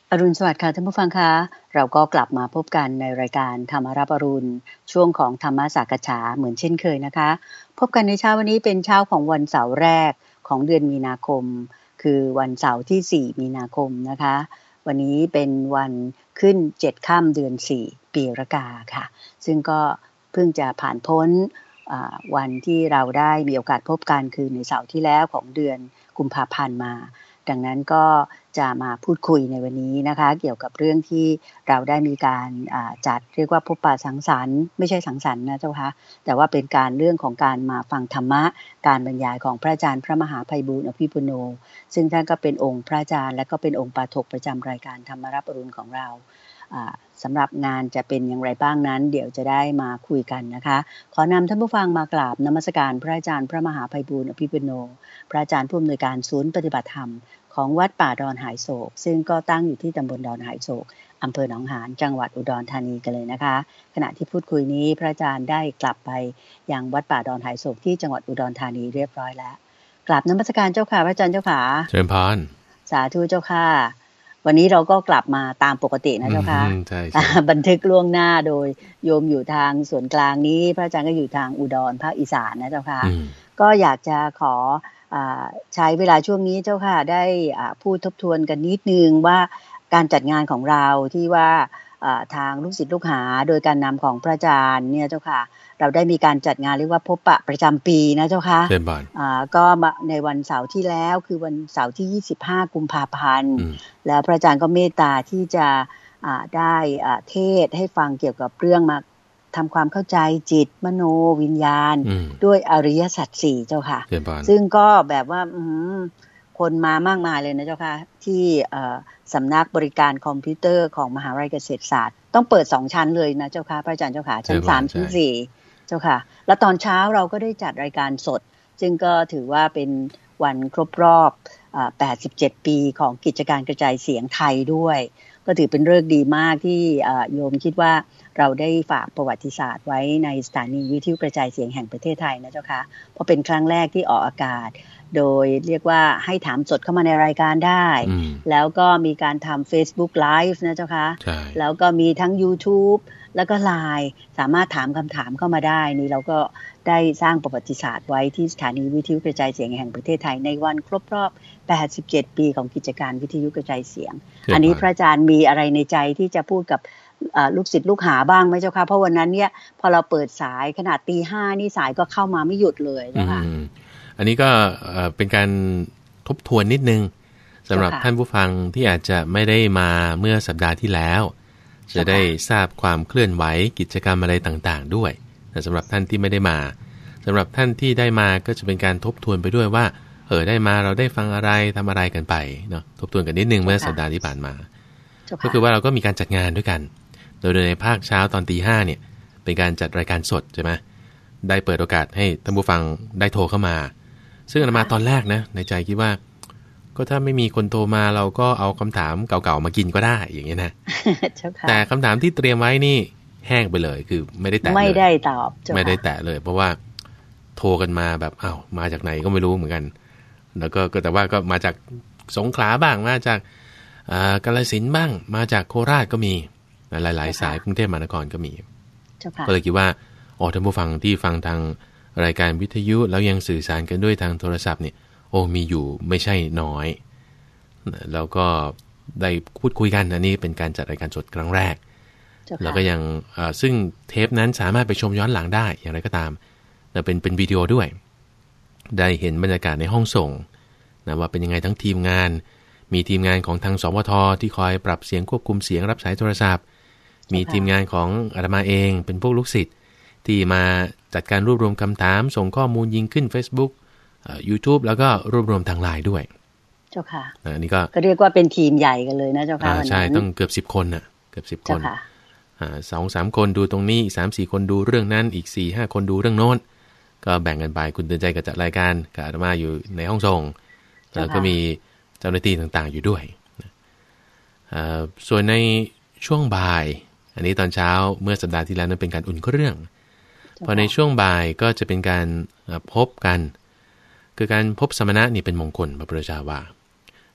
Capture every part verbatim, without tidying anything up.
อรุณสวัสดิ์ค่ะท่านผู้ฟังคะเราก็กลับมาพบกันในรายการธรรมรับอรุณช่วงของธรรมสักฉาเหมือนเช่นเคยนะคะพบกันในเช้าวันนี้เป็นเช้าของวันเสาร์แรกของเดือนมีนาคมคือวันเสาร์ที่สี่มีนาคมนะคะวันนี้เป็นวันขึ้นเจ็ดค่ำเดือนสี่ปีรากาค่ะซึ่งก็เพิ่งจะผ่านพ้นวันที่เราได้มีโอกาสพบกันคือในเสาร์ที่แล้วของเดือนกุมภาพันธ์มาดังนั้นก็จะมาพูดคุยในวันนี้นะคะเกี่ยวกับเรื่องที่เราได้มีการจัดเรียกว่าพบปะสังสรรค์ไม่ใช่สังสรรค์นะเจ้าค่ะแต่ว่าเป็นการเรื่องของการมาฟังธรรมะการบรรยายของพระอาจารย์พระมหาไพบูลย์อภิปุโนซึ่งท่านก็เป็นองค์พระอาจารย์และก็เป็นองค์ปาฐกประจำรายการธรรมรับอรุณของเราสำหรับงานจะเป็นอย่างไรบ้างนั้นเดี๋ยวจะได้มาคุยกันนะคะขอนำท่านผู้ฟังมากราบนมัสการพระอาจารย์พระมหาไพบูลย์อภิปุโนพระอาจารย์ผู้อำนวยการศูนย์ปฏิบัติธรรมของวัดป่าดอนหายโศกซึ่งก็ตั้งอยู่ที่ตำบลดอนหายโศกอำเภอหนองหานจังหวัดอุดรธานีกันเลยนะคะขณะที่พูดคุยนี้พระอาจารย์ได้กลับไปยังวัดป่าดอนหายโศกที่จังหวัดอุดรธานีเรียบร้อยแล้วกราบนมัสการเจ้าค่ะพระอาจารย์เจ้าค่ะเชิญพรสาธุเจ้าค่ะวันนี้เราก็กลับมาตามปกตินะเจ้าค่ะบันทึกล่วงหน้าโดยโยมอยู่ทางส่วนกลางนี้พระอาจารย์ก็อยู่ทางอุดรภาคอีสานนะเจ้าค่ะก็อยากจะขอใช้เวลาช่วงนี้เจ้าค่ะได้พูดทบทวนกันนิดนึงว่าการจัดงานของเราที่ว่าทางลูกศิษย์ลูกหาโดยการนำของพระอาจารย์เนี่ยเจ้าค่ะเราได้มีการจัดงานเรียกว่าพบปะประจำปีนะเจ้าค่ะก็ในวันเสาร์ที่แล้วคือวันเสาร์ที่ยี่สิบห้ากุมภาพันธ์แล้วพระอาจารย์ก็เมตตาที่จะได้เทศให้ฟังเกี่ยวกับเรื่องมาทำความเข้าใจจิตมโนวิญญาณด้วยอริยสัจสี่เจ้าค่ะซึ่งก็แบบว่าคนมามากมายเลยนะเจ้าค่ะที่สำนักบริการคอมพิวเตอร์ของมหาวิทยาลัยเกษตรศาสตร์ต้องเปิดสองชั้นเลยนะเจ้าค่ะพระอาจารย์เจ้าค่ะชั้นสามชั้นสี่เจ้าค่ะแล้วตอนเช้าเราก็ได้จัดรายการสดซึ่งก็ถือว่าเป็นวันครบรอบแปดสิบเจ็ดปีของกิจการกระจายเสียงไทยด้วยก็ถือเป็นฤกษ์ดีมากที่โยมคิดว่าเราได้ฝากประวัติศาสตร์ไว้ในสถานีวิทยุกระจายเสียงแห่งประเทศไทยนะเจ้าค่ะเพราะเป็นครั้งแรกที่ออกอากาศโดยเรียกว่าให้ถามสดเข้ามาในรายการได้แล้วก็มีการทำ Facebook Live นะเจ้าค่ะแล้วก็มีทั้ง YouTube แล้วก็ ไลน์ สามารถถามคำถามเข้ามาได้นี่เราก็ได้สร้างประวัติศาสตร์ไว้ที่สถานีวิทยุกระจายเสียงแห่งประเทศไทยในวันครบรอบแปดสิบเจ็ดปีของกิจการวิทยุกระจายเสียงอันนี้พระอาจารย์มีอะไรในใจที่จะพูดกับลูกศิษย์ลูกหาบ้างไหมเจ้าค่ะเพราะวันนั้นเนี่ยพอเราเปิดสายขนาดตีห้านี่สายก็เข้ามาไม่หยุดเลยนะคะอันนี้ก็เป็นการทบทวนนิดนึงสำหรับท่านผู้ฟังที่อาจจะไม่ได้มาเมื่อสัปดาห์ที่แล้วจะได้ทราบความเคลื่อนไหวกิจกรรมอะไรต่างๆด้วยแต่สำหรับท่านที่ไม่ได้มาสำหรับท่านที่ได้มาก็จะเป็นการทบทวนไปด้วยว่าเออได้มาเราได้ฟังอะไรทำอะไรกันไปเนาะทบทวนกันนิดนึงเมื่อสัปดาห์ที่ผ่านมาก็คือว่าเราก็มีการจัดงานด้วยกันโดยในภาคเช้าตอนตีห้าเนี่ยเป็นการจัดรายการสดใช่ไหมได้เปิดโอกาสให้ท่านผู้ฟังได้โทรเข้ามาซึ่งอาตมาตอนแรกนะในใจคิดว่าก็ถ้าไม่มีคนโทรมาเราก็เอาคำถามเก่าๆมากินก็ได้อย่างเงี้ยนะแต่คำถามที่เตรียมไว้นี่แห้งไปเลยคือไม่ได้แตะไม่ได้ตอบไม่ได้แตะเลยเพราะว่าโทรกันมาแบบอ้าวมาจากไหนก็ไม่รู้เหมือนกันแล้วก็แต่ว่าก็มาจากสงขลาบ้างมาจากกาฬสินธุ์บ้างมาจากโคราชก็มีหลายๆสายกรุงเทพมหานครก็มีก็เลยคิดว่าอ๋อท่านผู้ฟังที่ฟังทางรายการวิทยุแล้วยังสื่อสารกันด้วยทางโทรศัพท์เนี่ยโอ้มีอยู่ไม่ใช่น้อยแล้วก็ได้พูดคุยกันอันนี้เป็นการจัดรายการสดครั้งแรกแล้วก็ยังซึ่งเทปนั้นสามารถไปชมย้อนหลังได้อย่างไรก็ตามแต่เป็นเป็นวิดีโอด้วยได้เห็นบรรยากาศในห้องส่งนะว่าเป็นยังไงทั้งทีมงานมีทีมงานของทางสวทที่คอยปรับเสียงควบคุมเสียงรับสายโทรศัพท์มีทีมงานของอาตมาเองเป็นพวกลูกศิษย์ที่มาจัดการรวบรวมคำถามส่งข้อมูลยิงขึ้น Facebook อ่า YouTube แล้วก็รวบรวมทาง ไลน์ ด้วยเจ้าค่ะอันนี้ก็ก็เรียกว่าเป็นทีมใหญ่กันเลยนะเจ้าค่ะใช่ต้องเกือบสิบคนน่ะเกือบสิบคนอ่า สองถึงสาม คนดูตรงนี้อีก สามถึงสี่ คนดูเรื่องนั้นอีก สี่ถึงห้า คนดูเรื่องโน้นก็แบ่งกันไปคุณเตือนใจก็จัดรายการกับอาตมาอยู่ในห้องส่งแล้วก็มีเจ้าหน้าที่ต่างๆอยู่ด้วยอ่าส่วนในช่วงบ่ายอันนี้ตอนเช้าเมื่อสัปดาห์ที่แล้วนั้นเป็นการอุ่นเครื่องพอในช่วงบ่ายก็จะเป็นการพบกันคือการพบสมณะนี่เป็นมงคลพระพุทธเจ้าว่า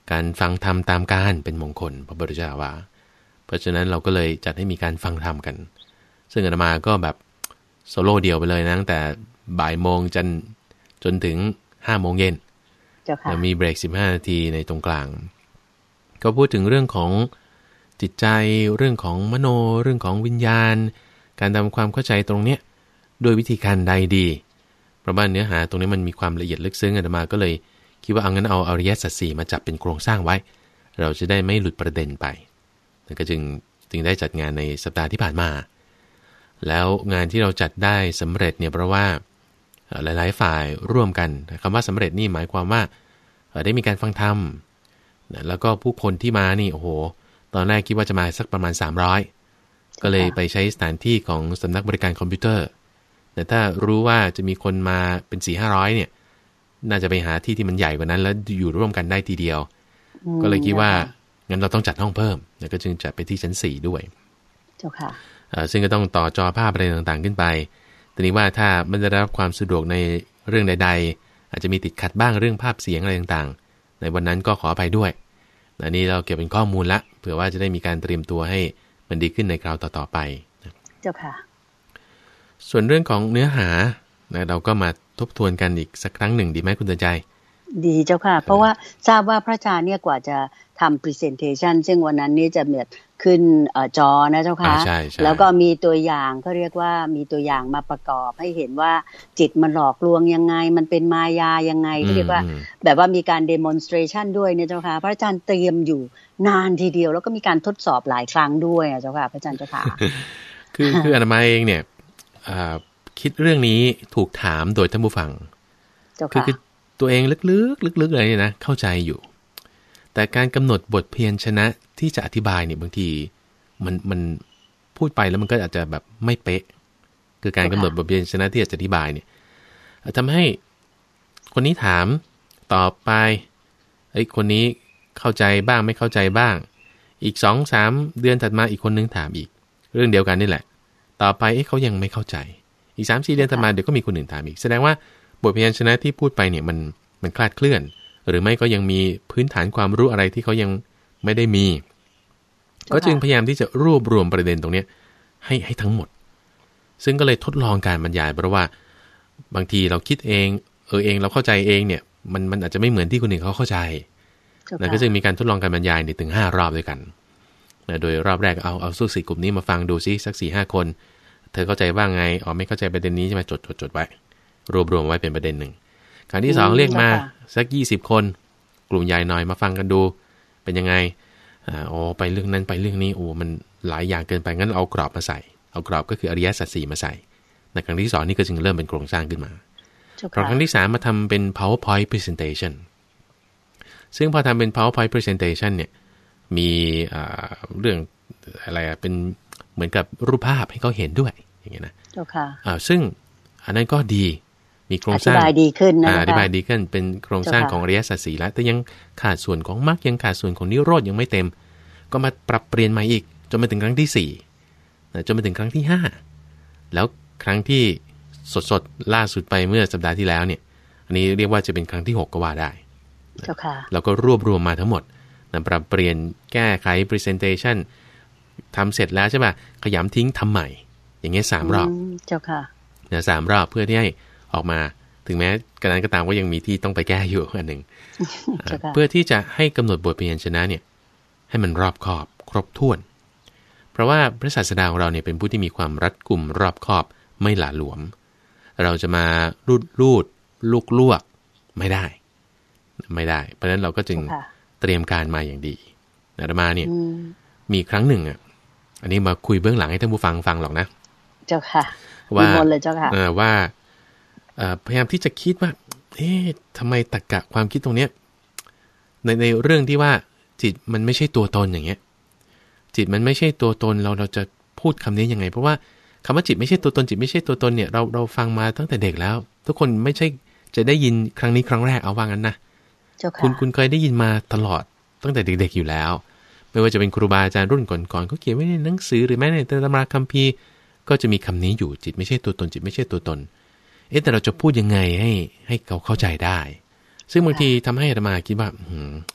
การฟังธรรมตามการเป็นมงคลพระพุทธเจ้าว่าเพราะฉะนั้นเราก็เลยจัดให้มีการฟังธรรมกันซึ่งอาตมาก็แบบโซโล่เดียวไปเลยนะตั้งแต่บ่ายโมงจนจนถึงห้าโมงเย็นแล้วมีเบรกสิบห้านาทีในตรงกลางก็พูดถึงเรื่องของจิตใจเรื่องของมโนเรื่องของวิญญาณการทำความเข้าใจตรงเนี้ยโดยวิธีการใดดีเพราะว่าเนื้อหาตรงนี้มันมีความละเอียดลึกซึ้งอาตมาก็เลยคิดว่าเอางั้นเอาอริยสัจสี่มาจับเป็นโครงสร้างไว้เราจะได้ไม่หลุดประเด็นไปแล้วก็จึงจึงได้จัดงานในสัปดาห์ที่ผ่านมาแล้วงานที่เราจัดได้สำเร็จเนี่ยเพราะว่าหลายๆฝ่ายร่วมกันคำว่าสำเร็จนี่หมายความว่าได้มีการฟังธรรมแล้วก็ผู้คนที่มานี่โอ้โหตอนแรกคิดว่าจะมาสักประมาณสามร้อยก็เลยไปใช้สถานที่ของสำนักบริการคอมพิวเตอร์แต่ถ้ารู้ว่าจะมีคนมาเป็น สี่ห้าร้อย เนี่ยน่าจะไปหาที่ที่มันใหญ่กว่านั้นแล้วอยู่ร่วมกันได้ทีเดียวก็เลยคิดว่างั้นเราต้องจัดห้องเพิ่มแล้วก็จึงจัดไปที่ชั้นสี่ด้วยเจ้าค่ะซึ่งก็ต้องต่อจอภาพอะไรต่างๆขึ้นไปทีนี้ว่าถ้ามันได้รับความสะดวกในเรื่องใดๆอาจจะมีติดขัดบ้างเรื่องภาพเสียงอะไรต่างๆในวันนั้นก็ขออภัยด้วยอันนี้เราเก็บเป็นข้อมูลละเผื่อว่าจะได้มีการเตรียมตัวให้มันดีขึ้นในคราวต่อๆไปเจ้าค่ะส่วนเรื่องของเนื้อหานะเราก็มาทบทวนกันอีกสักครั้งหนึ่งดีไหมคุณเตือนใจดีเจ้าค่ะเพราะว่าทราบว่าพระอาจารย์เนี่ยกว่าจะทำ presentation ซึ่งวันนั้นนี่จะเหมือนขึ้นจอนะเจ้าค่ะแล้วก็มีตัวอย่างก็เรียกว่ามีตัวอย่างมาประกอบให้เห็นว่าจิตมันหลอกลวงยังไงมันเป็นมายายังไงก็เรียกว่าแบบว่ามีการ demonstration ด้วยเนี่ยเจ้าค่ะพระอาจารย์เตรียมอยู่นานทีเดียวแล้วก็มีการทดสอบหลายครั้งด้วยเจ้าค่ะพระอาจารย์เจ้าค่ะคือคืออาตมาเองเนี่ยคิดเรื่องนี้ถูกถามโดยท่านผู้ฟังคือตัวเองลึกๆลึกๆเลยเนี่ยนะเข้าใจอยู่แต่การกำหนดบทเพียรชนะที่จะอธิบายเนี่ยบางทีมันมันพูดไปแล้วมันก็อาจจะแบบไม่เป๊ะคือการกำหนดบทเพียรชนะที่จะอธิบายเนี่ยทำให้คนนี้ถามตอบไปไอ้คนนี้เข้าใจบ้างไม่เข้าใจบ้างอีก สองสาม เดือนถัดมาอีกคนนึงถามอีกเรื่องเดียวกันนี่แหละต่อไปเอ๊ะเขายังไม่เข้าใจอีก สามสี่ เดือนถัดมาเดี๋ยวก็มีคนอื่นถามอีกแสดงว่าบทพยัญชนะที่พูดไปเนี่ยมันมันคลาดเคลื่อนหรือไม่ก็ยังมีพื้นฐานความรู้อะไรที่เขายังไม่ได้มีก็จึงพยายามที่จะรวบรวมประเด็นตรงนี้ให้ให้ทั้งหมดซึ่งก็เลยทดลองการบรรยายเพราะว่าบางทีเราคิดเองเออเองเราเข้าใจเองเนี่ยมันมันอาจจะไม่เหมือนที่คนอื่นเขาเข้าใจแล้วก็จึงมีการทดลองการบรรยายในถึงห้ารอบด้วยกันนะโดยรอบแรกเอาเอาสู้สี่กลุ่มนี้มาฟังดูซิสัก สี่ห้า คนเธอเข้าใจว่าไงอ๋อไม่เข้าใจประเด็นนี้ใช่ไหมจดจดจดไว้รวบรวมไว้เป็นประเด็นหนึ่งครั้งที่สองเรียกมาสักยี่สิบคนกลุ่มใหญ่หน่อยมาฟังกันดูเป็นยังไงอ่าอ๋อไปเรื่องนั้นไปเรื่องนี้โอ้มันหลายอย่างเกินไปงั้นเอากรอบมาใส่เอากรอบก็คืออริยสัจสี่มาใส่ในครั้งที่สองนี่ก็จึงเริ่มเป็นโครงสร้างขึ้นมาครั้งที่สามมาทำเป็น PowerPoint Presentation ซึ่งพอทำเป็น PowerPoint Presentation เนี่ยมีอ่าเรื่องอะไรอ่ะเป็นเหมือนกับรูปภาพให้เขาเห็นด้วยอย่างเงี้ยนะอ่าซึ่งอันนั้นก็ดีมีโครงสร้างอธิบายดีขึ้นนะอธิบายดีขึ้นเป็นโครงสร้างของอริยสัจสี่แล้วแต่ยังขาดส่วนของมรรคยังขาดส่วนของนิโรธยังไม่เต็มก็มาปรับเปลี่ยนใหม่อีกจนมาถึงครั้งที่สี่จนมาถึงครั้งที่ห้าแล้วครั้งที่สดๆล่าสุดไปเมื่อสัปดาห์ที่แล้วเนี่ยอันนี้เรียกว่าจะเป็นครั้งที่หกก็ว่าได้แล้วก็รวบรวมมาทั้งหมดนะปรับเปลี่ยนแก้ไข presentation ทำเสร็จแล้วใช่ป่ะขยำทิ้งทำใหม่อย่างเงี้ยสามรอบเจ้าค่ะนะสามรอบเพื่อที่ให้ออกมาถึงแม้กระนั้นก็ตามว่ายังมีที่ต้องไปแก้อยู่อันหนึ่ง เพื่อที่จะให้กำหนดบทพยัญชนะเนี่ยให้มันรอบคอบครบถ้วนเพราะว่าพระศาสดาของเราเนี่ยเป็นผู้ที่มีความรัดกุมรอบคอบไม่หละหลวมเราจะมารูดรูดลูกลวกไม่ได้ไม่ได้เพราะฉะนั้นเราก็จึงเตรียมการมาอย่างดีอาตมาเนี่ยมีครั้งหนึ่งอ่ะอันนี้มาคุยเบื้องหลังให้ท่านผู้ฟังฟังหรอกนะเจ้าค่ะว่าเลยเจ้าค่ะว่าพยายามที่จะคิดว่าเอ๊ะทำไมตรรกะความคิดตรงเนี้ยในในเรื่องที่ว่าจิตมันไม่ใช่ตัวตนอย่างเงี้ยจิตมันไม่ใช่ตัวตนเราเราจะพูดคำนี้ยังไงเพราะว่าคำว่าจิตไม่ใช่ตัวตนจิตไม่ใช่ตัวตนเนี่ยเราเราฟังมาตั้งแต่เด็กแล้วทุกคนไม่ใช่จะได้ยินครั้งนี้ครั้งแรกเอาว่างั้นนะคุณคุณเคยได้ยินมาตลอดตั้งแต่เด็กๆอยู่แล้วไม่ว่าจะเป็นครูบาอาจารย์รุ่นก่อนๆเขาเขียนไว้ในหนังสือหรือแม้ในตำราคัมภีร์ก็จะมีคำนี้อยู่จิตไม่ใช่ตัวตนจิตไม่ใช่ตัวตนเอ๊ะแต่เราจะพูดยังไงให้ให้เขาเข้าใจได้ซึ่งบางทีทำให้อาตมาคิดว่า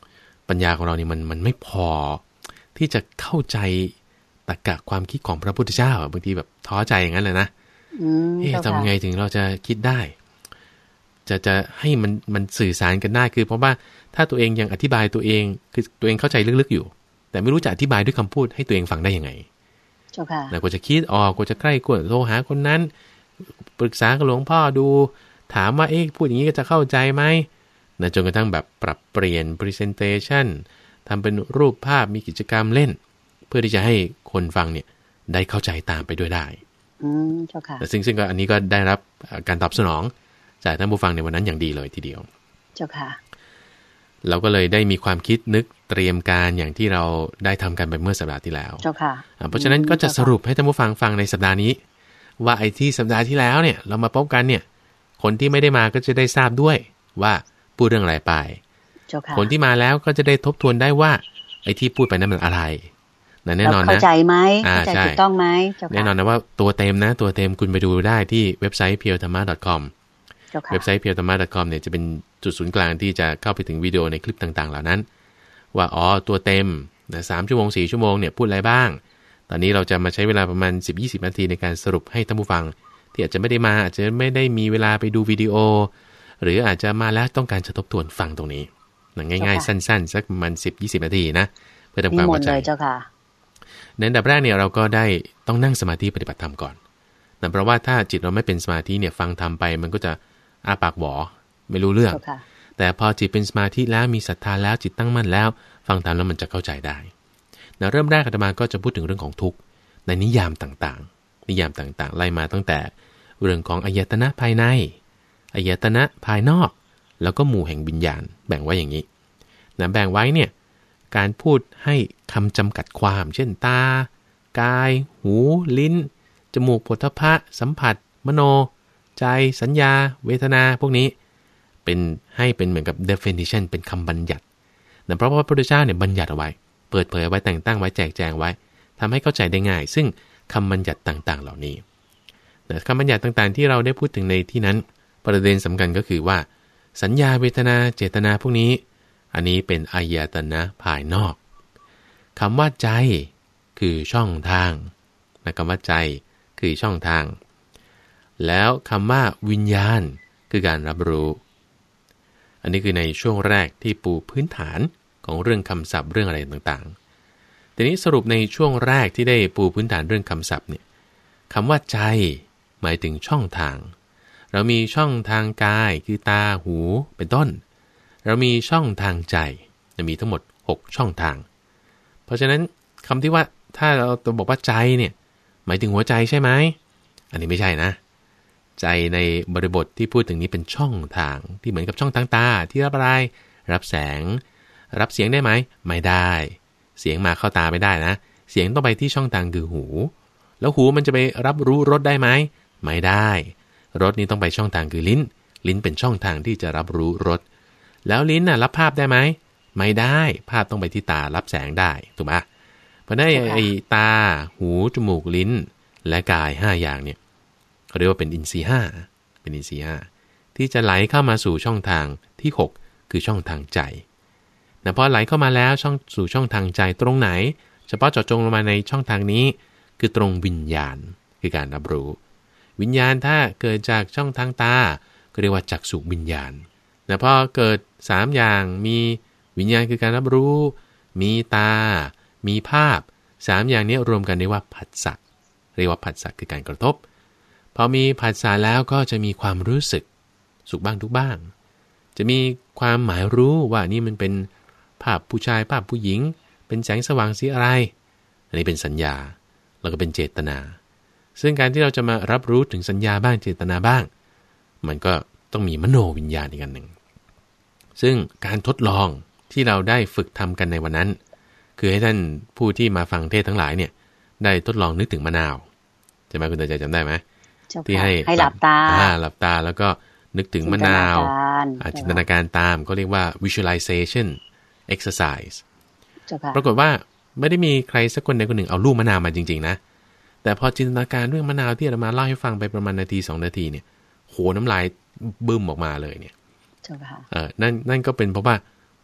ปัญญาของเรานี่มันมันไม่พอที่จะเข้าใจตรรกะความคิดของพระพุทธเจ้าบางทีแบบท้อใจอย่างนั้นเลยนะเอ๊ะทำไงถึงเราจะคิดได้จะจะให้มันมันสื่อสารกันได้คือเพราะว่าถ้าตัวเองยังอธิบายตัวเองคือตัวเองเข้าใจลึกๆอยู่แต่ไม่รู้จะอธิบายด้วยคำพูดให้ตัวเองฟังได้ยังไงเจ้าค่ะนะกว่าจะคิดออกกว่าจะใกล้กว่าโทรหาคนนั้นปรึกษากับหลวงพ่อดูถามว่าเอ๊ะพูดอย่างนี้ก็จะเข้าใจไหมนะจนกระทั่งแบบปรับเปลี่ยน presentation ทำเป็นรูปภาพมีกิจกรรมเล่นเพื่อที่จะให้คนฟังเนี่ยได้เข้าใจตามไปด้วยได้อืมเจ้าค่ะซึ่งซึ่งก็อันนี้ก็ได้รับการตอบสนองจากท่านผู้ฟังในวันนั้นอย่างดีเลยทีเดียวเจ้าค่ะเราก็เลยได้มีความคิดนึกเตรียมการอย่างที่เราได้ทำกันไปเมื่อสัปดาห์ที่แล้วเจ้าค่ะเพราะฉะนั้นก็จะสรุปให้ท่านผู้ฟังฟังในสัปดาห์นี้ว่าไอ้ที่สัปดาห์ที่แล้วเนี่ยเรามาพบกันเนี่ยคนที่ไม่ได้มาก็จะได้ทราบด้วยว่าพูดเรื่องอะไรไปคนที่มาแล้วก็จะได้ทบทวนได้ว่าไอ้ที่พูดไปนั้นมันอะไรแน่นอนนะเข้าใจไหมเข้าใจถูกต้องไหมแน่นอนนะว่าตัวเต็มนะตัวเต็มคุณไปดูได้ที่เว็บไซต์ เพียวธรรมะ ดอท คอม เว็บไซต์ เพียวธรรมะ ดอท คอม เนี่ยจะเป็นจุดศูนย์กลางที่จะเข้าไปถึงวิดีโอในคลิปต่างๆเหล่านั้นว่าอ๋อตัวเต็มนะสามชั่วโมงสี่ชั่วโมงเนี่ยพูดอะไรบ้างตอนนี้เราจะมาใช้เวลาประมาณ สิบถึงยี่สิบ นาทีในการสรุปให้ท่านผู้ฟังที่อาจจะไม่ได้มาอาจจะไม่ได้มีเวลาไปดูวิดีโอหรืออาจจะมาแล้วต้องการจะทบทวนฟังตรงนี้ง่ายๆสั้นๆสักประมาณ สิบถึงยี่สิบ นาทีนะเพื่อทำความเข้าใจในอันดับแรกเนี่ยเราก็ได้ต้องนั่งสมาธิปฏิบัติธรรมก่อนนะเพราะว่าถ้าจิตเราไม่เป็นสมาธิเนี่ยฟังธรรมไปมันก็จะอ้าปากหวอไม่รู้เรื่องแต่พอจิตเป็นสมาธิแล้วมีศรัทธาแล้วจิตตั้งมั่นแล้วฟังธรรมแล้วมันจะเข้าใจได้นะเริ่มแรกอาตมาก็จะพูดถึงเรื่องของทุกข์ในนิยามต่างๆนิยามต่างๆไล่มาตั้งแต่เรื่องของอายตนะภายในอายตนะภายนอกแล้วก็หมู่แห่งวิญญาณแบ่งไว้อย่างนี้นะแบ่งไว้เนี่ยการพูดให้คำจำกัดความเช่นตากายหูลิ้นจมูกโผฏฐัพพะสัมผัสมโนใจสัญญาเวทนาพวกนี้เป็นให้เป็นเหมือนกับ definition เป็นคำบัญญัติแต่เพราะว่าพระพุทธเจ้าเนี่ยบัญญัติเอาไว้เปิดเผยไว้แต่งตั้งไว้แจกแจงไว้ทำให้เข้าใจได้ง่ายซึ่งคำบัญญัติต่างๆเหล่านี้คำบัญญัติต่างๆที่เราได้พูดถึงในที่นั้นประเด็นสำคัญก็คือว่าสัญญาเวทนาเจตนาพวกนี้อันนี้เป็นอายตนะภายนอกคำว่าใจคือช่องทางนะคำว่าใจคือช่องทางแล้วคำว่าวิญญาณคือการรับรู้อันนี้คือในช่วงแรกที่ปูพื้นฐานของเรื่องคำศัพท์เรื่องอะไรต่างๆทีนี้สรุปในช่วงแรกที่ได้ปูพื้นฐานเรื่องคำศัพท์เนี่ยคำว่าใจหมายถึงช่องทางเรามีช่องทางกายคือตาหูเป็นต้นเรามีช่องทางใจจะมีทั้งหมดหกช่องทางเพราะฉะนั้นคำที่ว่าถ้าเราตัวบอกว่าใจเนี่ยหมายถึงหัวใจใช่ไหมอันนี้ไม่ใช่นะใจในบริบทที่พูดถึงนี้เป็นช่องทางที่เหมือนกับช่องทางตาที่รับอะไรรับแสงรับเสียงได้ไหมไม่ได้เสียงมาเข้าตาไม่ได้นะเสียงต้องไปที่ช่องทางคือหูแล้วหูมันจะไปรับรู้รสได้ไหมไม่ได้รสนี้ต้องไปช่องทางคือลิ้นลิ้นเป็นช่องทางที่จะรับรู้รสแล้วลิ้นน่ะรับภาพได้ไหมไม่ได้ภาพต้องไปที่ตารับแสงได้ถูกไหมเพราะนั้นไอ้ตาหูจมูกลิ้นและกายห้าอย่างเนี่ยเขาเรียกว่าเป็นอินทรีย์ห้าเป็นอินทรีย์ห้าที่จะไหลเข้ามาสู่ช่องทางที่หกคือช่องทางใจแต่พอไหลเข้ามาแล้วช่องสู่ช่องทางใจตรงไหนเฉพาะเจาะจงลงมาในช่องทางนี้คือตรงวิญญาณคือการรับรู้วิญญาณถ้าเกิดจากช่องทางตาก็เรียกว่าจักษุวิญญาณแต่พอเกิดสามอย่างมีวิญญาณคือการรับรู้มีตามีภาพสามอย่างนี้รวมกันเรียกว่าผัสสะเรียกว่าผัสสะคือการกระทบพอมีผัสสะแล้วก็จะมีความรู้สึกสุขบ้างทุกบ้างจะมีความหมายรู้ว่านี่มันเป็นภาพผู้ชายภาพผู้หญิงเป็นแสงสว่างสีอะไรอันนี้เป็นสัญญาแล้วก็เป็นเจตนาซึ่งการที่เราจะมารับรู้ถึงสัญญาบ้างเจตนาบ้างมันก็ต้องมีมโนวิญญาณอีกอันหนึ่งซึ่งการทดลองที่เราได้ฝึกทำกันในวันนั้นคือให้ท่านผู้ที่มาฟังเทศทั้งหลายเนี่ยได้ทดลองนึกถึงมะนาวใช่ไหมคุณเตยใจจำได้ไหมที่ให้ให้หลับตาหลับตาแล้วก็นึกถึงมะนาวจินตนาการตามก็เรียกว่า visualization exercise ปรากฏว่าไม่ได้มีใครสักคนใดคนหนึ่งเอาลูกมะนาวมาจริงๆนะแต่พอจินตนาการเรื่องมะนาวที่เรามาเล่าให้ฟังไปประมาณนาทีสองนาทีเนี่ยโหน้ำลายบึ้มออกมาเลยเนี่ยเออนั่นนั่นก็เป็นเพราะว่า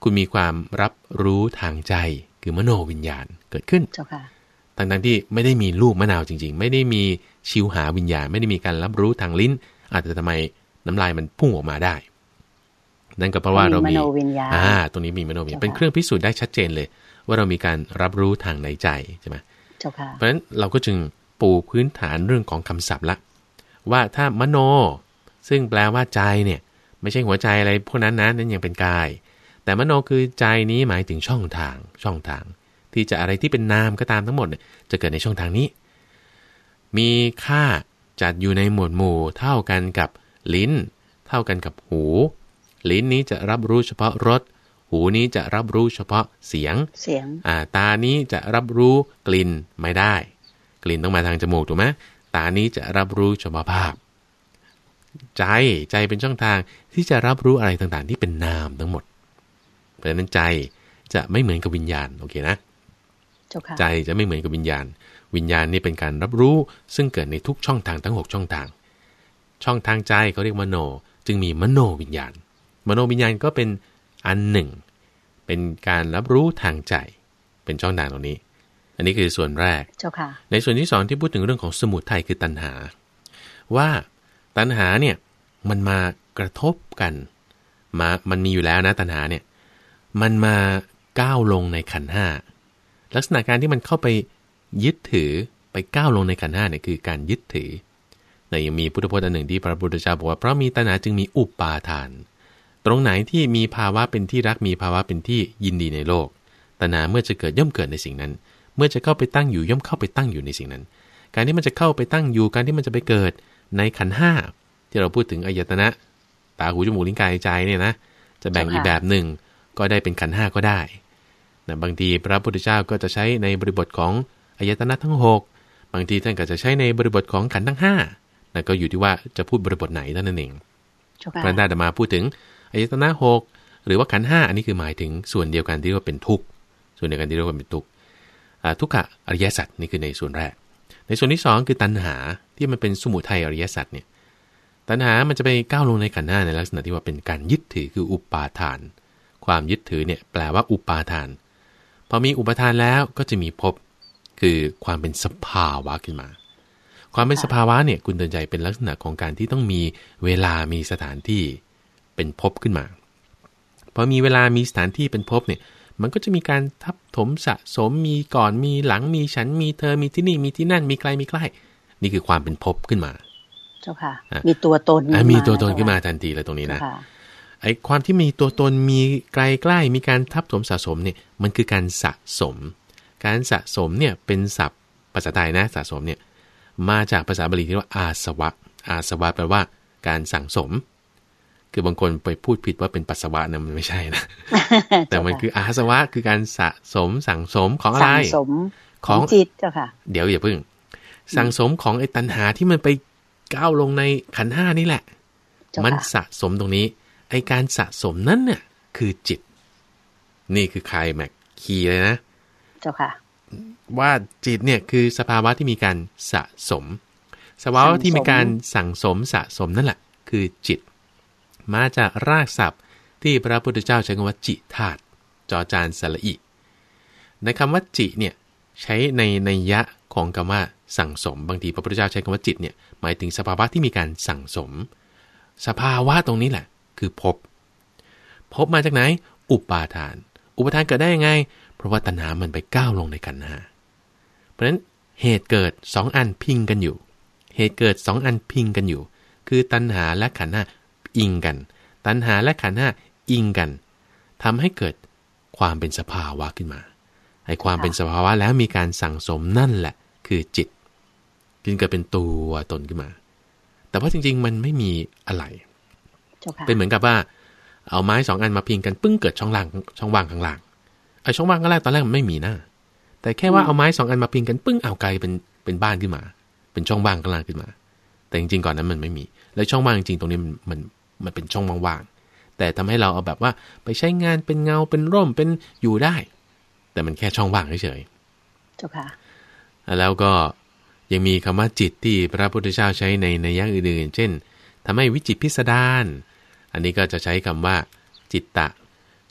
คุณมีความรับรู้ทางใจคือมโนวิญญาณเกิดขึ้นทั้งๆที่ไม่ได้มีลูกมะนาวจริงๆไม่ได้มีชิวหาวิญญาณไม่ได้มีการรับรู้ทางลิ้นอาจจะทำไมน้ำลายมันพุ่งออกมาได้นั่นก็เพราะว่าเรามีอ่าตรงนี้มีมโนวิญญาณเป็นเครื่องพิสูจน์ได้ชัดเจนเลยว่าเรามีการรับรู้ทางในใจใช่ไหมเพราะฉะนั้นเราก็จึงปูพื้นฐานเรื่องของคำศัพท์ละว่าถ้ามโนซึ่งแปลว่าใจเนี่ยไม่ใช่หัวใจอะไรพวกนั้นนะนั่นยังเป็นกายแต่มโนคือใจนี้หมายถึงช่องทางช่องทางที่จะอะไรที่เป็นนามก็ตามทั้งหมดเนี่ยจะเกิดในช่องทางนี้มีค่าจัดอยู่ในหมวดหมู่เท่ากันกับลิ้นเท่ากันกับหูลิ้นนี้จะรับรู้เฉพาะรสหูนี้จะรับรู้เฉพาะเสียงเสียงอ่าตานี้จะรับรู้กลิ่นไม่ได้กลิ่นต้องมาทางจมูกถูกไหมตานี้จะรับรู้เฉพาะภาพใจใจเป็นช่องทางที่จะรับรู้อะไรต่างๆที่เป็นนามทั้งหมดเพราะฉะนั้นใจจะไม่เหมือนกับวิญญาณโอเคนะใจจะไม่เหมือนกับวิญญาณวิญญาณนี่เป็นการรับรู้ซึ่งเกิดในทุกช่องทางทั้งหกช่องทางช่องทางใจเขาเรียกมโนจึงมีมโนวิญญาณมโนวิญญาณก็เป็นอันหนึ่งเป็นการรับรู้ทางใจเป็นช่องทางตรงนี้อันนี้คือส่วนแรกในส่วนที่สองที่พูดถึงเรื่องของสมุทัยคือตัณหาว่าตัณหาเนี่ยมันมากระทบกันมามันมีอยู่แล้วนะตัณหาเนี่ยมันมาก้าวลงในขันธ์ห้าลักษณะการที่มันเข้าไปยึดถือไปก้าวลงในขันธ์ห้าเนี่ยคือการยึดถือแต่ยังมีพุทธพจน์อันหนึ่งที่พระพุทธเจ้าบอกว่าเพราะมีตัณหาจึงมีอุปาทานตรงไหนที่มีภาวะเป็นที่รักมีภาวะเป็นที่ยินดีในโลกตัณหาเมื่อจะเกิดย่อมเกิดในสิ่งนั้นเมื่อจะเข้าไปตั้งอยู่ย่อมเข้าไปตั้งอยู่ในสิ่งนั้นการที่มันจะเข้าไปตั้งอยู่การที่มันจะไปเกิดในขันธ์ห้าที่เราพูดถึงอายตนะตาหูจมูกลิ้นกายใจเนี่ยนะจะแบ่งอีกแบบหนึ่งก็ได้เป็นขันธ์ห้าก็ได้นะบางทีพระพุทธเจ้าก็จะใช้ในบริบทของอายตนะทั้งหกบางทีท่านก็จะใช้ในบริบทของขันธ์ทั้งห้านะก็อยู่ที่ว่าจะพูดบริบทไหนเท่านั้นเองพระอาจารย์มาพูดถึงอายตนะหกหรือว่าขันธ์ห้าอันนี้คือหมายถึงส่วนเดียวกันที่เรียกว่าเป็นทุกข์ส่วนเดียวกันที่เรียกว่าเป็นทุกข์ทุกขอริยสัจนี่คือในส่วนแรกในส่วนที่สองคือตัณหาที่มันเป็นสมุทัยอริยสัจเนี่ยตัณหามันจะไปก้าวลงในขันธ์ห้าในลักษณะที่ว่าเป็นการยึดถือคืออุปาทานความยึดถือเนี่ยแปลว่าอุปาทานพอมีอุปาทานแล้วก็จะมีภพคือความเป็นสภาวะขึ้นมาความเป็นสภาวะเนี่ยคุณเตือนใจเป็นลักษณะของการที่ต้องมีเวลามีสถานที่เป็นภพขึ้นมาพอมีเวลามีสถานที่เป็นภพเนี่ยมันก็จะมีการทับถมสะสมมีก่อนมีหลังมีฉันมีเธอมีที่นี่มีที่นั่นมีไกลมีใกล้นี่คือความเป็นภพขึ้นมาเจ้าค่ะมีตัวตนมีตัวตนขึ้นมาทันทีเลยตรงนี้นะไอ้ความที่มีตัวตนมีไกลใกล้มีการทับถมสะสมเนี่ยมันคือการสะสมการสะสมเนี่ยเป็นศัพท์ภาษาไทยนะสะสมเนี่ยมาจากภาษาบาลีที่ว่าอาสวะอาสวะแปลว่าการสั่งสมคือบางคนไปพูดผิดว่าเป็นปัสสาวะนะมันไม่ใช่นะ แต่มันคืออาสวะคือการสะสมสั่งสมของอะไรสั่งสมของจิตเจ้าค่ะเดี๋ยวอย่าเพิ่งสั่งสมของไอ้ตัณหาที่มันไปก้าวลงในขันธ์ห้านี่แหละมันสะสมตรงนี้ไอ้การสะสมนั้นเนี่ยคือจิตนี่คือไคลแม็กซ์คีย์เลยนะเจ้าค่ะว่าจิตเนี่ยคือสภาวะที่มีการสะสมสภาวะที่มีการสั่งสมสะสมนั่นแหละคือจิตมาจากรากศัพท์ที่พระพุทธเจ้าใช้คำว่าจิธาตุจอจานสระอิในคำว่าจิเนี่ยใช้ในนัยยะของคำว่าสั่งสมบางทีพระพุทธเจ้าใช้คำว่าจิตเนี่ยหมายถึงสภาวะที่มีการสั่งสมสภาวะตรงนี้แหละคือภพภพมาจากไหนอุปาทานอุปาทานเกิดได้ยังไงเพราะว่าตัณหามันไปก้าวลงในขันธ์ห้าเพราะฉะนั้นเหตุเกิดสองอันพิงกันอยู่เหตุเกิดสองอันพิงกันอยู่คือตัณหาและขันธ์ห้าอิงกันตัณหาและขันธ์ห้าอิงกันทำให้เกิดความเป็นสภาวะขึ้นมาไอ้ความเป็นสภาวะแล้วมีการสั่งสมนั่นแหละคือจิตจึงเกิดเป็นตัวตนขึ้นมาแต่ว่าจริงๆมันไม่มีอะไรเป็นเหมือนกับว่าเอาไม้สองอันมาพิงกันปึ้งเกิดช่องล่างช่องว่างข้างล่างไอ้ช่องว่างข้างล่างตอนแรกมันไม่มีนะแต่แค่ว่าเอาไม้สองอันมาพิงกันปึ้งเอาไกลเป็นเป็นบ้านขึ้นมาเป็นช่องว่างข้างล่างขึ้นมาแต่จริงๆก่อนนั้นมันไม่มีแล้วช่องว่างจริงๆตรงนี้มันมันมันเป็นช่องว่างๆแต่ทำให้เราเอาแบบว่าไปใช้งานเป็นเงาเป็นร่มเป็นอยู่ได้แต่มันแค่ช่องว่างเฉยๆเจ้าค่ะแล้วก็ยังมีคำว่าจิตที่พระพุทธเจ้าใช้ในในอย่างอื่นๆเช่นทำให้วิจิตรพิสดารอันนี้ก็จะใช้คำว่าจิตตะ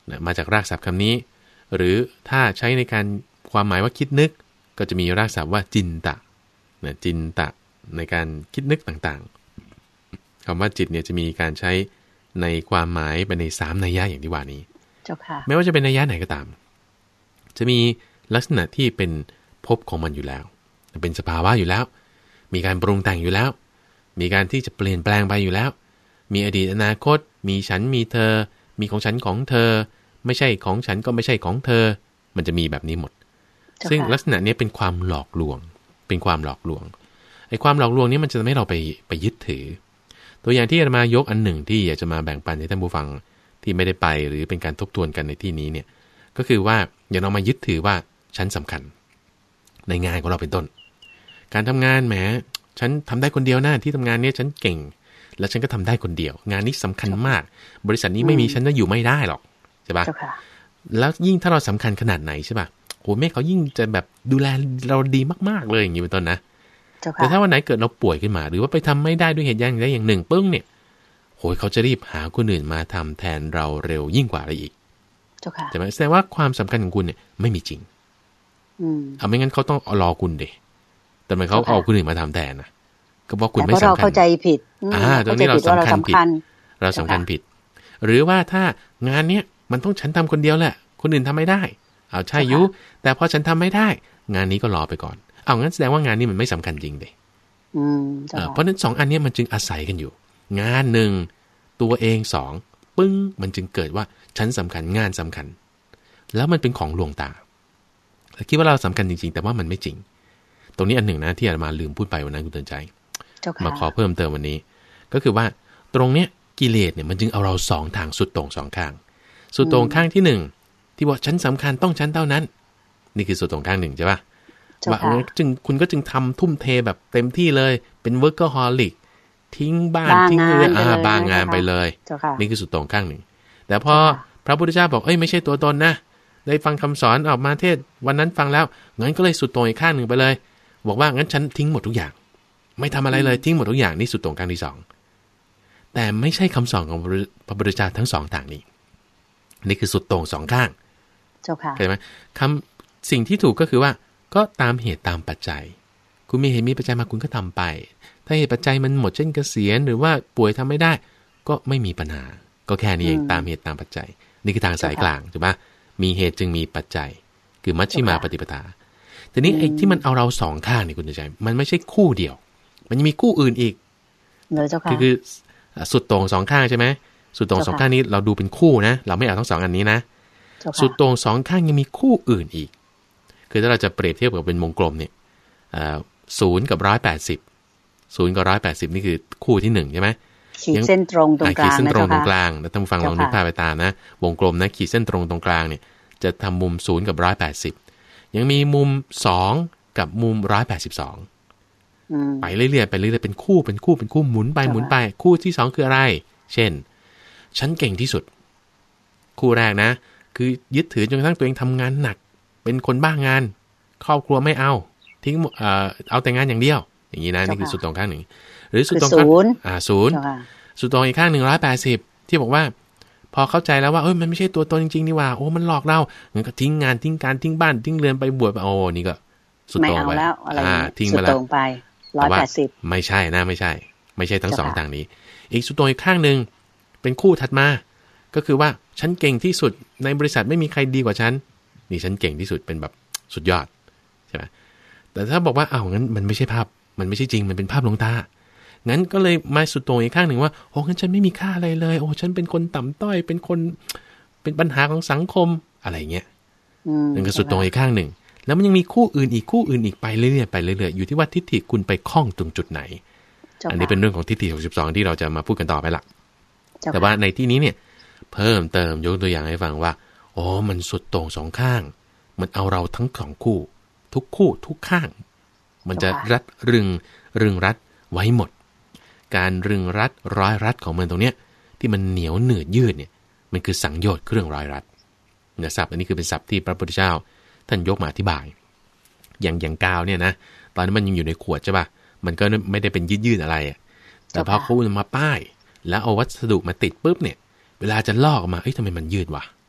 นะมาจากรากศัพท์คำนี้หรือถ้าใช้ในการความหมายว่าคิดนึกก็จะมีรากศัพท์ว่าจินตะนะจินตะในการคิดนึกต่างๆคำว่าจิตเนี่ยจะมีการใช้ในความหมายไปในสามนัยยะอย่างที่ว่านี้เจ้าค่ะไม่ว่าจะเป็นนัยยะไหนก็ตามจะมีลักษณะที่เป็นภพของมันอยู่แล้วเป็นสภาวะอยู่แล้วมีการปรุงแต่งอยู่แล้วมีการที่จะเปลี่ยนแปลงไปอยู่แล้วมีอดีตอนาคตมีฉันมีเธอมีของฉันของเธอไม่ใช่ของฉันก็ไม่ใช่ของเธอมันจะมีแบบนี้หมดซึ่งลักษณะนี้เป็นความหลอกลวงเป็นความหลอกลวงไอ้ความหลอกลวงนี้มันจะทำให้เราไปไปยึดถือตัวอย่างที่จะมายกอันหนึ่งที่อยากจะมาแบ่งปันให้ท่านผู้ฟังที่ไม่ได้ไปหรือเป็นการทบทวนกันในที่นี้เนี่ยก็คือว่าอย่าเอามายึดถือว่าฉันสำคัญในงานของเราเป็นต้นการทำงานแหมฉันทำได้คนเดียวนะที่ทำงานนี้ฉันเก่งแล้วฉันก็ทำได้คนเดียวงานนี้สำคัญมากบริษัทนี้ไม่มีฉันจะอยู่ไม่ได้หรอกใช่ปะแล้วยิ่งถ้าเราสำคัญขนาดไหนใช่ปะโหแม่เขายิ่งจะแบบดูแลเราดีมากๆเลยอย่างนี้เป็นต้นนะแต่ถ้าวันไหนเกิดเราป่วยขึ้นมาหรือว่าไปทำไม่ได้ด้วยเหตุอย่างใดอย่างหนึ่งปึ้งเนี่ยโหยเขาจะรีบหาคนอื่นมาทำแทนเราเร็วยิ่งกว่าอะไรอีกใช่ไหมแสดงว่าความสำคัญของคุณเนี่ยไม่มีจริงเอาไม่งั้นเขาต้องรอคุณเดะแต่ทำไมเขาเอาคนอื่นมาทำแทนนะก็เพราะคุณไม่สำคัญเราเข้าใจผิดอ่าตรงนี้เราสำคัญผิดเราสำคัญผิดหรือว่าถ้างานเนี้ยมันต้องฉันทำคนเดียวแหละคนอื่นทำไม่ได้เอาใช่ยุแต่พอฉันทำไม่ได้งานนี้ก็รอไปก่อนเอางั้นแสดงว่างานนี้มันไม่สำคัญจริงเดะเพราะนั้นสองอันนี้มันจึงอาศัยกันอยู่งานหนึ่งตัวเองสองปึ้งมันจึงเกิดว่าฉันสำคัญงานสำคัญแล้วมันเป็นของลวงตาคิดว่าเราสำคัญจริงๆแต่ว่ามันไม่จริงตรงนี้อันหนึ่งนะที่อาตมาลืมพูดไปวันนั้นคุณเตือนใจมาขอเพิ่มเติมวันนี้ก็คือว่าตรงเนี้ยกิเลสเนี่ยมันจึงเอาเราสองทางสุดโต่งสองข้างสุดโต่งข้างที่หนึ่งที่ว่าฉันสำคัญต้องฉันเท่านั้นนี่คือสุดโต่งข้างหนึ่งใช่ป่ะว่าจึงคุณก็จึงทำทุ่มเทแบบเต็มที่เลยเป็น workaholic ทิ้งบ้านทิ้งเรืออ่าบ้างงานไปเลยนี่คือสุดโต่งข้างหนึ่งแต่พอพระพุทธเจ้าบอกเอ้ยไม่ใช่ตัวตนนะได้ฟังคำสอนออกมาเทศวันนั้นฟังแล้วงั้นก็เลยสุดโต่งอีกข้างหนึ่งไปเลยบอกว่างั้นฉันทิ้งหมดทุกอย่างไม่ทำอะไรเลยทิ้งหมดทุกอย่างนี่สุดโต่งข้างที่สองแต่ไม่ใช่คำสอนของพระพุทธเจ้าทั้งสองทางนี้นี่คือสุดโต่งสองข้างเจ้าค่ะเข้าใจไหมคำสิ่งที่ถูกก็คือว่าก็ตามเหตุตามปัจจัยคุณมีเหตุมีปัจจัยมาคุณก็ทำไปถ้าเหตุปัจจัยมันหมดเช่นเกษียณหรือว่าป่วยทำไม่ได้ก็ไม่มีปัญหาก็แค่นี้เองตามเหตุตามปัจจัยนี่คือทางสายกลางถูกปะมีเหตุจึงมีปัจจัยคือมัชฌิมาปฏิปทาทีนี้ไอ้ที่มันเอาเราสองข้างนี่คุณใจมันไม่ใช่คู่เดียวมันยังมีคู่อื่นอีกคือคือสุดโต่งสองข้างใช่ไหมสุดโต่งสองข้างนี้เราดูเป็นคู่นะเราไม่เอาทั้งสองอันนี้นะสุดโต่งสองข้างยังมีคู่อื่นอีกคือถ้าเราจะเปรียบเทียบกับเป็นวงกลมเนี่ยศูนย์กับร้อยแปดสิบศูนย์กับร้อยแปดสิบนี่คือคู่ที่หนึ่งใช่ไหมขีดเส้นตรงตรงกลางขีดเส้นตรงตรงกลางแล้วท่านผู้ฟังลองนึกภาพไปตามนะวงกลมนะขีดเส้นตรงตรงกลางเนี่ยจะทำมุมศูนย์กับร้อยแปดสิบยังมีมุมสองกับมุมร้อยแปดสิบสองไปเรื่อยๆไปเรื่อยๆเป็นคู่เป็นคู่เป็นคู่หมุนไปหมุนไปคู่ที่สองคืออะไรเช่นฉันเก่งที่สุดคู่แรกนะคือยึดถือจนกระทั่งตัวเองทำงานหนักเป็นคนบ้างานครอบครัวไม่เอาทิ้งเอ่อเอาแต่งานอย่างเดียวอย่างนี้นะนี่คือสุดตรงข้างหนึ่งหรือสุดตรงข้างอ่าศูนย์สุดตรงอีกข้างหนึ่งร้อยแปดสิบที่บอกว่าพอเข้าใจแล้วว่าเอ้ยมันไม่ใช่ตัวตนจริงๆนี่ว่าโอ้มันหลอกเรางั้นก็ทิ้งงานทิ้งการทิ้งบ้านทิ้งเรือนไปบวชไปโอ้นี่ก็สุดตรงไปอ่าทิ้งไปแล้วร้อยแปดสิบไม่ใช่นะไม่ใช่ไม่ใช่ทั้งสองทางนี้อีกสุดตรงอีกข้างนึงเป็นคู่ถัดมาก็คือว่าฉันเก่งที่สุดในบริษัทไม่มีใครดีกว่าฉันนี่ฉันเก่งที่สุดเป็นแบบสุดยอดใช่ไหมแต่ถ้าบอกว่าอ้าวงั้นมันไม่ใช่ภาพมันไม่ใช่จริงมันเป็นภาพลวงตางั้นก็เลยมาสุดโต่งอีกข้างหนึ่งว่าโอ้งั้นฉันไม่มีค่าอะไรเลยโอ้ฉันเป็นคนต่ำต้อยเป็นคนเป็นปัญหาของสังคมอะไรเงี้ยนั่นก็สุดโต่งอีกข้างหนึ่งแล้วมันยังมีคู่อื่นอีกคู่อื่นอีกไปเรื่อยๆไปเรื่อยๆอยู่ที่ว่าทิฏฐิคุณไปคล้องตรงจุดไหนอันนี้เป็นเรื่องของทิฏฐิหกสิบสองที่เราจะมาพูดกันต่อไปละแต่ว่าในที่นี้เนี่ยเพิ่มเติมยกตัวอย่างให้ฟังว่าโอ้มันสุดโต่งสองข้างมันเอาเราทั้งสองคู่ทุกคู่ทุกข้างมันจะรัดรึงรึงรัดไว้หมดการรึงรัดร้อยรัดของมันตรงเนี้ยที่มันเหนียวหนืดยืดเนี่ยมันคือสังโยชน์เครื่องร้อยรัดเนี่ยศัพท์อันนี้คือเป็นศัพท์ที่พระพุทธเจ้าท่านยกมาอธิบายอย่างอย่างกาวเนี่ยนะตอนนั้นมันยังอยู่ในขวดใช่ป่ะมันก็ไม่ได้เป็นยืดๆอะไรแต่พอเขามาป้ายแล้วเอาวัสดุมาติดปุ๊บเนี่ยเวลาจะลอกออกมาเอ้ยทำไมมันยืดวะ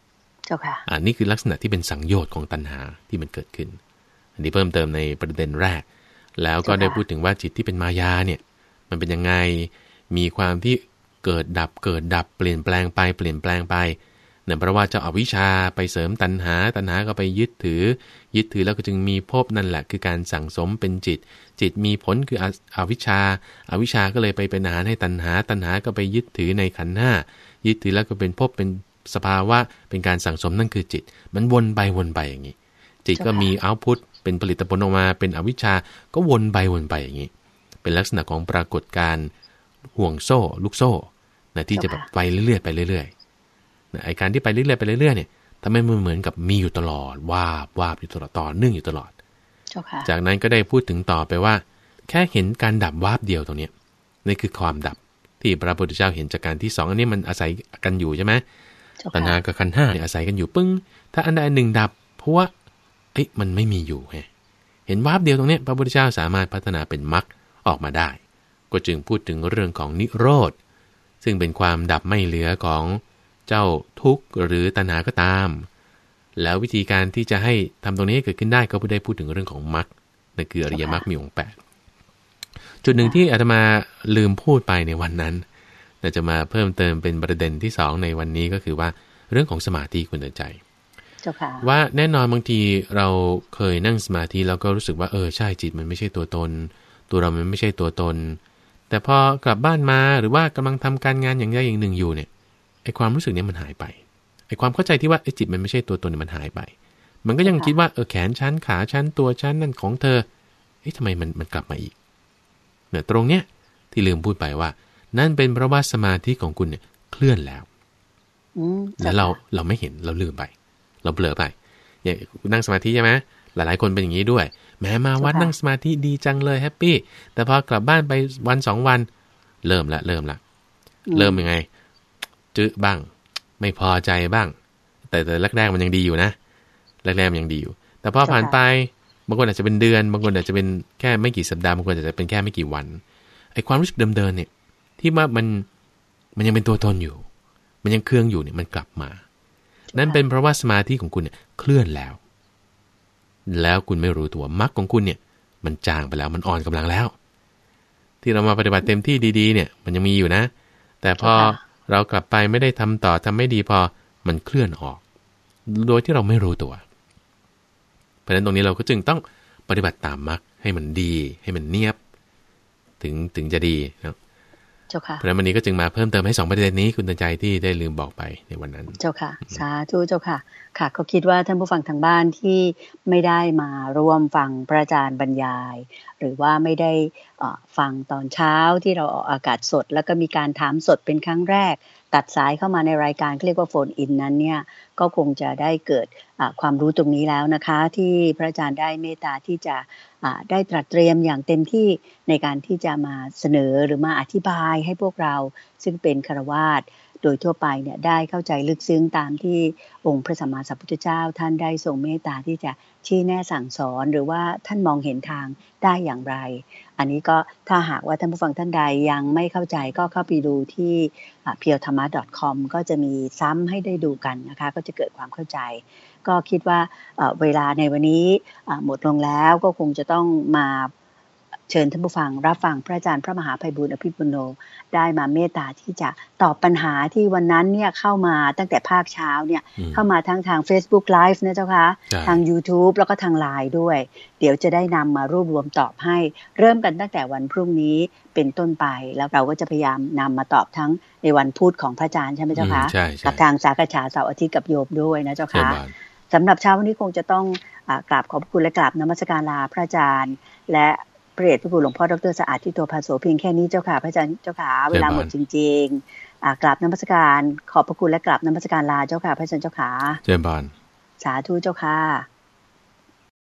เจ้าค่ะอ่านี่คือลักษณะที่เป็นสังโยชน์ของตัณหาที่มันเกิดขึ้นอันนี้เพิ่มเติมในประเด็นแรกแล้วก็ได้พูดถึงว่าจิตที่เป็นมายาเนี่ยมันเป็นยังไงมีความที่เกิดดับเกิดดับเปลี่ยนแปลงไปเปลี่ยนแปลงไปเนี่ยเพราะว่าเจ้าอวิชชาไปเสริมตัณหาตัณหาก็ไปยึดถือยึดถือแล้วก็จึงมีภพนั่นแหละคือการสั่งสมเป็นจิตจิตมีผลคืออวิชชาอวิชชาก็เลยไปเป็นอาหารให้ตัณหาตัณหาก็ไปยึดถือในขันธ์ห้ายึดถือแล้วก็เป็นภพเป็นสภาวะเป็นการสั่งสมนั่นคือจิตมันวนไปวนไปอย่างนี้จิตก็มีเอาต์พุตเป็นผลิตผลออกมาเป็นอวิชชาก็วนไปวนไปอย่างนี้เป็นลักษณะของปรากฏการณ์ห่วงโซ่ลูกโซ่นะที่จะแบบไปเรื่อยๆไปเรื่อยๆนะไอการที่ไปเรื่อยๆไปเรื่อยๆเนี่ยทำให้มันเหมือนกับมีอยู่ตลอดวาบวาบอยู่ตลอดต่อเนื่องอยู่ตลอดจากนั้นก็ได้พูดถึงต่อไปว่าแค่เห็นการดับวาบเดียวตรงนี้นี่คือความดับที่พระพุทธเจ้าเห็นจากการที่สองอันนี้มันอาศัยกันอยู่ใช่ไหมตัณหากับขันธ์ห้าเนี่ยอาศัยกันอยู่ปึ้งถ้าอันใดอันหนึ่งดับเพราะว่าเอ๊ะมันไม่มีอยู่ไงเห็นวาบเดียวตรงนี้พระพุทธเจ้าสามารถพัฒนาเป็นมรรคออกมาได้ก็จึงพูดถึงเรื่องของนิโรธซึ่งเป็นความดับไม่เหลือของเจ้าทุกข์หรือตัณหาก็ตามแล้ววิธีการที่จะให้ทำตรงนี้เกิดขึ้นได้ก็ได้พูดถึงเรื่องของมรรคนั่นคืออริยมรรคมีองค์แปดจุดหนึ่งที่อาตมาลืมพูดไปในวันนั้นแต่จะมาเพิ่มเติมเป็นประเด็นที่สองในวันนี้ก็คือว่าเรื่องของสมาธิคุณใจว่าแน่นอนบางทีเราเคยนั่งสมาธิแล้วก็รู้สึกว่าเออใช่จิตมันไม่ใช่ตัวตนตัวเรามันไม่ใช่ตัวตนแต่พอกลับบ้านมาหรือว่ากำลังทำการงานอย่างใดอย่างหนึ่งอยู่เนี่ยไอ้ความรู้สึกนี้มันหายไปไอ้ความเข้าใจที่ว่าไอ้จิตมันไม่ใช่ตัวตนเนี่ยมันหายไปมันก็ยังคิดว่าเออแขนชั้นขาชั้นตัวชั้นนั่นของเธอเอ๊ะทำไมมันมันกลับมาอีกเนี่ยตรงเนี้ยที่ลืมพูดไปว่านั่นเป็นเพราะว่าสมาธิของคุณเนี่ยเคลื่อนแล้วแล้วเราเราไม่เห็นเราลืมไปเราเบลอไปอย่างนั่งสมาธิใช่ไหมหลายๆคนเป็นอย่างนี้ด้วยแม้มาวัดนั่งสมาธิดีจังเลยแฮปปี้แต่พอกลับบ้านไปวันสองวันเริ่มละเริ่มละเริ่มยังไงจื้อบ้างไม่พอใจบ้างแต่แต่แรกๆมันยังดีอยู่นะแรกๆมันยังดีอยู่แต่พอผ่านไปบางคนอาจจะเป็นเดือนบางคนอาจจะเป็นแค่ไม่กี่สัปดาห์บางคนอาจจะเป็นแค่ไม่กี่วันไอ้ความรู้สึกเดิมๆเนี่ยที่ว่ามันมันยังเป็นตัวตนอยู่มันยังเครื่องอยู่เนี่ยมันกลับมานั่นเป็นเพราะว่าสมาธิของคุณเนี่ยเคลื่อนแล้วแล้วคุณไม่รู้ตัวมรรคของคุณเนี่ยมันจางไปแล้วมันอ่อนกำลังแล้วที่เรามาปฏิบัติเต็มที่ดีๆเนี่ยมันยังมีอยู่นะแต่พอเรากลับไปไม่ได้ทำต่อทำไม่ดีพอมันเคลื่อนออกโดยที่เราไม่รู้ตัวเพราะฉะนั้นตรงนี้เราก็จึงต้องปฏิบัติตามมรรคให้มันดีให้มันเนียบถึงถึงจะดีนะเพราะฉะนั้นวันนี้ก็จึงมาเพิ่มเติมให้สองประเด็นนี้คุณตั้งใจที่ได้ลืมบอกไปในวันนั้นเจ้าค่ะสาธุเจ้าค่ะค่ะก็คิดว่าท่านผู้ฟังทางบ้านที่ไม่ได้มาร่วมฟังพระอาจารย์บรรยายหรือว่าไม่ได้ฟังตอนเช้าที่เราออกอากาศสดแล้วก็มีการถามสดเป็นครั้งแรกตัดสายเข้ามาในรายการเรียกว่าโฟนอินนั้นเนี่ยก็คงจะได้เกิดความรู้ตรงนี้แล้วนะคะที่พระอาจารย์ได้เมตตาที่จะได้ตรัสเตรียมอย่างเต็มที่ในการที่จะมาเสนอหรือมาอธิบายให้พวกเราซึ่งเป็นฆราวาสโดยทั่วไปเนี่ยได้เข้าใจลึกซึ้งตามที่องค์พระสัมมาสัมพุทธเจ้าท่านได้ทรงเมตตาที่จะชี้แนะสั่งสอนหรือว่าท่านมองเห็นทางได้อย่างไรอันนี้ก็ถ้าหากว่าท่านผู้ฟังท่านใดยังไม่เข้าใจก็เข้าไปดูที่ เพียวธรรมะ ดอท คอม ก็จะมีซ้ำให้ได้ดูกันนะคะก็จะเกิดความเข้าใจก็คิดว่าเวลาในวันนี้หมดลงแล้วก็คงจะต้องมาเชิญท่านผู้ฟังรับฟังพระอาจารย์พระมหาไพบูลย์อภิปุโนได้มาเมตตาที่จะตอบปัญหาที่วันนั้นเนี่ยเข้ามาตั้งแต่ภาคเช้าเนี่ยเข้ามาทั้งทาง Facebook Live นะเจ้าค่ะทาง YouTube แล้วก็ทาง ไลน์ ด้วยเดี๋ยวจะได้นำมารวบรวมตอบให้เริ่มกันตั้งแต่วันพรุ่งนี้เป็นต้นไปแล้วเราก็จะพยายามนำมาตอบทั้งในวันพุธของพระอาจารย์ใช่ไหมเจ้าคะกับทางสาขาเสาร์อาทิตย์กับโยมด้วยนะเจ้าค่ะสำหรับเช้าวันนี้คงจะต้องกราบขอบคุณและกราบนมัสการลาพระอาจารย์และพระเดชพระคุณหลวงพ่อดร.สะอาดทิโตภาโสเพียงแค่นี้เจ้าค่ะพระอาจารย์เจ้าค่ะเวลาหมดจริงๆกราบนมัสการขอบพระคุณและกราบนมัสการลาเจ้าค่ะพระอาจารย์เจ้าค่ะเจริญพรสาธุเจ้าค่ะ